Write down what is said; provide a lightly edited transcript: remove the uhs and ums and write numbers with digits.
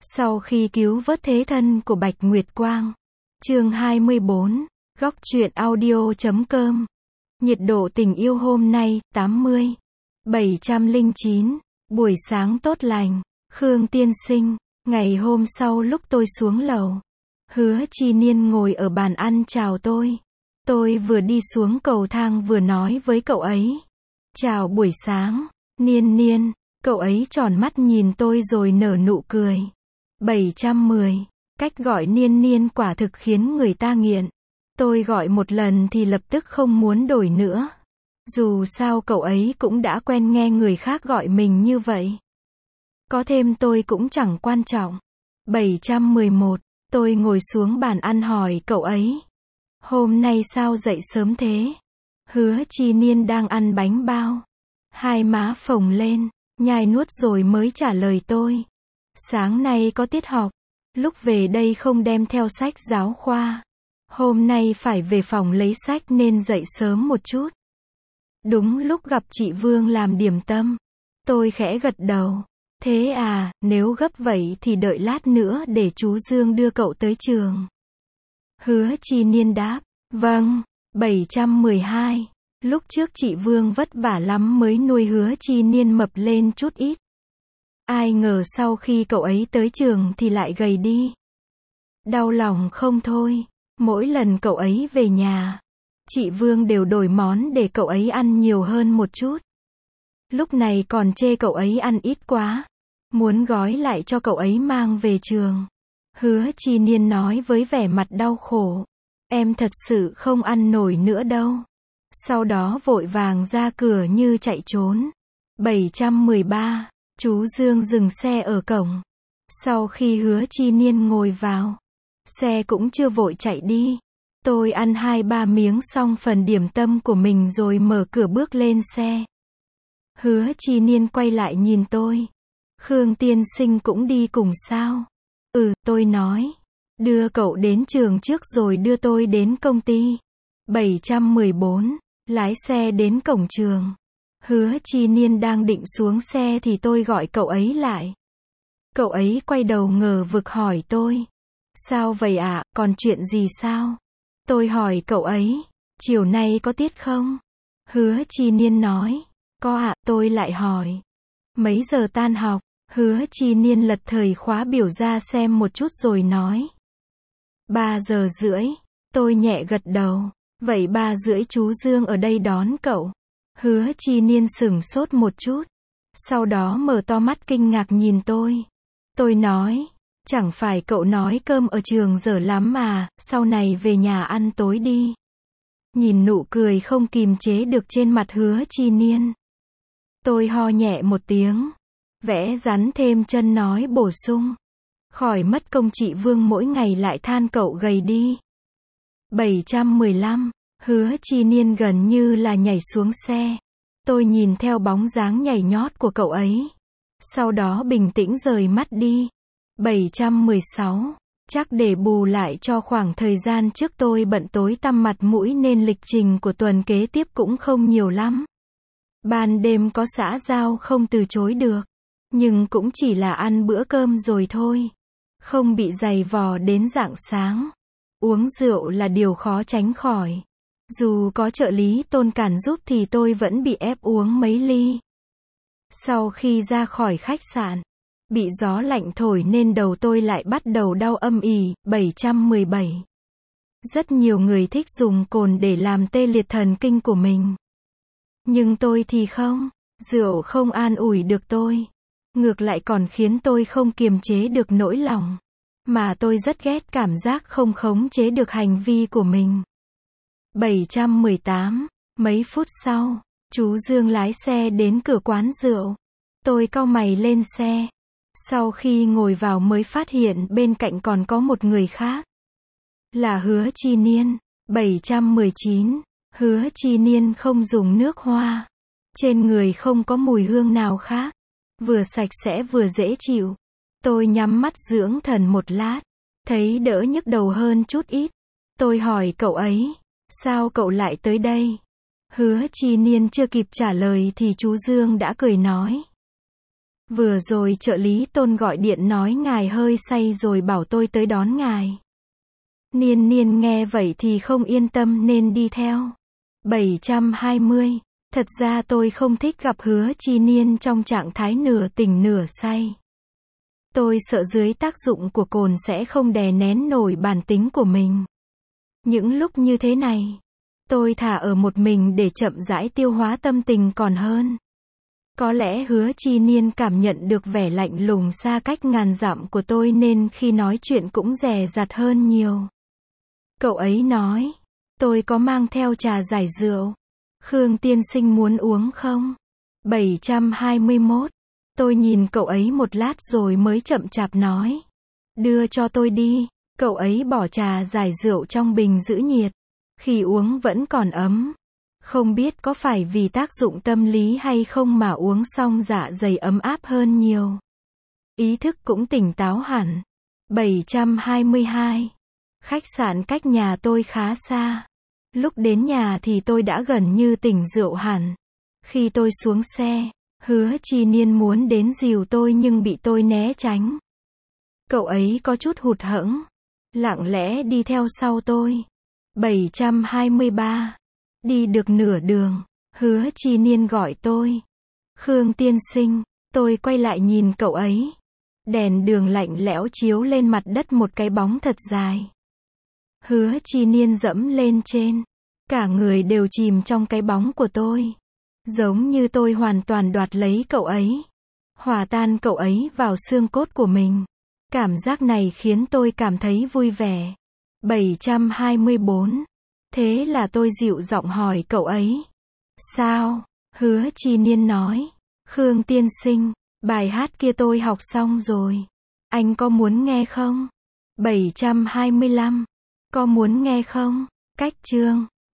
Sau khi cứu vớt thế thân của Bạch Nguyệt Quang. Chương 24, góc truyện audio.com. Nhiệt độ tình yêu hôm nay, 80. 709. Buổi sáng tốt lành. Khương tiên sinh. Ngày hôm sau lúc tôi xuống lầu, Hứa Chi Niên ngồi ở bàn ăn chào tôi. Tôi vừa đi xuống cầu thang vừa nói với cậu ấy. Chào buổi sáng, Niên Niên. Cậu ấy tròn mắt nhìn tôi rồi nở nụ cười. 710. Cách gọi Niên Niên quả thực khiến người ta nghiện. Tôi gọi một lần thì lập tức không muốn đổi nữa. Dù sao cậu ấy cũng đã quen nghe người khác gọi mình như vậy. Có thêm tôi cũng chẳng quan trọng. 711. Tôi ngồi xuống bàn ăn hỏi cậu ấy. Hôm nay sao dậy sớm thế? Hứa Chi Niên đang ăn bánh bao. Hai má phồng lên, nhai nuốt rồi mới trả lời tôi. Sáng nay có tiết học. Lúc về đây không đem theo sách giáo khoa. Hôm nay phải về phòng lấy sách nên dậy sớm một chút. Đúng lúc gặp chị Vương làm điểm tâm. Tôi khẽ gật đầu. Thế à, nếu gấp vậy thì đợi lát nữa để chú Dương đưa cậu tới trường. Hứa Chi Niên đáp. Vâng. 712. Lúc trước chị Vương vất vả lắm mới nuôi Hứa Chi Niên mập lên chút ít. Ai ngờ sau khi cậu ấy tới trường thì lại gầy đi. Đau lòng không thôi. Mỗi lần cậu ấy về nhà, chị Vương đều đổi món để cậu ấy ăn nhiều hơn một chút. Lúc này còn chê cậu ấy ăn ít quá. Muốn gói lại cho cậu ấy mang về trường. Hứa Chi Niên nói với vẻ mặt đau khổ. Em thật sự không ăn nổi nữa đâu. Sau đó vội vàng ra cửa như chạy trốn. 713. Chú Dương dừng xe ở cổng. Sau khi Hứa Chi Niên ngồi vào, xe cũng chưa vội chạy đi. Tôi ăn 2-3 miếng xong phần điểm tâm của mình rồi mở cửa bước lên xe. Hứa Chi Niên quay lại nhìn tôi. Khương tiên sinh cũng đi cùng sao? Tôi nói. Đưa cậu đến trường trước rồi đưa tôi đến công ty. 714. Lái xe đến cổng trường. Hứa Chi Niên đang định xuống xe thì tôi gọi cậu ấy lại. Cậu ấy quay đầu ngờ vực hỏi tôi. Sao vậy ạ, còn chuyện gì sao? Tôi hỏi cậu ấy. Chiều nay có tiết không? Hứa Chi Niên nói. Có ạ, tôi lại hỏi. Mấy giờ tan học? Hứa Chi Niên lật thời khóa biểu ra xem một chút rồi nói. 3:30. Tôi nhẹ gật đầu. Vậy 3:30 chú Dương ở đây đón cậu. Hứa Chi Niên sửng sốt một chút. Sau đó mở to mắt kinh ngạc nhìn tôi. Tôi nói. Chẳng phải cậu nói cơm ở trường dở lắm mà, sau này về nhà ăn tối đi. Nhìn nụ cười không kìm chế được trên mặt Hứa Chi Niên. Tôi ho nhẹ một tiếng. Vẽ rắn thêm chân nói bổ sung. Khỏi mất công chị Vương mỗi ngày lại than cậu gầy đi. 715. Hứa Chi Niên gần như là nhảy xuống xe. Tôi nhìn theo bóng dáng nhảy nhót của cậu ấy. Sau đó bình tĩnh rời mắt đi. 716. Chắc để bù lại cho khoảng thời gian trước tôi bận tối tăm mặt mũi nên lịch trình của tuần kế tiếp cũng không nhiều lắm. Ban đêm có xã giao không từ chối được. Nhưng cũng chỉ là ăn bữa cơm rồi thôi. Không bị dày vò đến rạng sáng. Uống rượu là điều khó tránh khỏi. Dù có trợ lý Tôn cản giúp thì tôi vẫn bị ép uống mấy ly. Sau khi ra khỏi khách sạn, bị gió lạnh thổi nên đầu tôi lại bắt đầu đau âm ỉ. 717. Rất nhiều người thích dùng cồn để làm tê liệt thần kinh của mình. Nhưng tôi thì không. Rượu không an ủi được tôi. Ngược lại còn khiến tôi không kiềm chế được nỗi lòng. Mà tôi rất ghét cảm giác không khống chế được hành vi của mình. 718. Mấy phút sau, chú Dương lái xe đến cửa quán rượu. Tôi cau mày lên xe. Sau khi ngồi vào mới phát hiện bên cạnh còn có một người khác. Là Hứa Chi Niên. 719. Hứa Chi Niên không dùng nước hoa. Trên người không có mùi hương nào khác. Vừa sạch sẽ vừa dễ chịu. Tôi nhắm mắt dưỡng thần một lát. Thấy đỡ nhức đầu hơn chút ít. Tôi hỏi cậu ấy. Sao cậu lại tới đây? Hứa Chi Niên chưa kịp trả lời thì chú Dương đã cười nói. Vừa rồi trợ lý Tôn gọi điện nói ngài hơi say rồi bảo tôi tới đón ngài. Niên Niên nghe vậy thì không yên tâm nên đi theo. 720. Thật ra tôi không thích gặp Hứa Chi Niên trong trạng thái nửa tỉnh nửa say. Tôi sợ dưới tác dụng của cồn sẽ không đè nén nổi bản tính của mình. Những lúc như thế này, tôi thà ở một mình để chậm rãi tiêu hóa tâm tình còn hơn. Có lẽ Hứa Chi Niên cảm nhận được vẻ lạnh lùng xa cách ngàn dặm của tôi nên khi nói chuyện cũng dè dặt hơn nhiều. Cậu ấy nói, tôi có mang theo trà giải rượu. Khương tiên sinh muốn uống không? 721. Tôi nhìn cậu ấy một lát rồi mới chậm chạp nói. Đưa cho tôi đi. Cậu ấy bỏ trà giải rượu trong bình giữ nhiệt. Khi uống vẫn còn ấm. Không biết có phải vì tác dụng tâm lý hay không mà uống xong dạ dày ấm áp hơn nhiều. Ý thức cũng tỉnh táo hẳn. 722. Khách sạn cách nhà tôi khá xa. Lúc đến nhà thì tôi đã gần như tỉnh rượu hẳn. Khi tôi xuống xe, Hứa Chi Niên muốn đến dìu tôi nhưng bị tôi né tránh. Cậu ấy có chút hụt hẫng, lặng lẽ đi theo sau tôi. 723. Đi được nửa đường, Hứa Chi Niên gọi tôi. Khương tiên sinh, tôi quay lại nhìn cậu ấy. Đèn đường lạnh lẽo chiếu lên mặt đất một cái bóng thật dài. Hứa Chi Niên dẫm lên trên. Cả người đều chìm trong cái bóng của tôi. Giống như tôi hoàn toàn đoạt lấy cậu ấy. Hòa tan cậu ấy vào xương cốt của mình. Cảm giác này khiến tôi cảm thấy vui vẻ. 724. Thế là tôi dịu giọng hỏi cậu ấy. Sao? Hứa Chi Niên nói. Khương tiên sinh, bài hát kia tôi học xong rồi. Anh có muốn nghe không? 725. Có muốn nghe không? Cách chương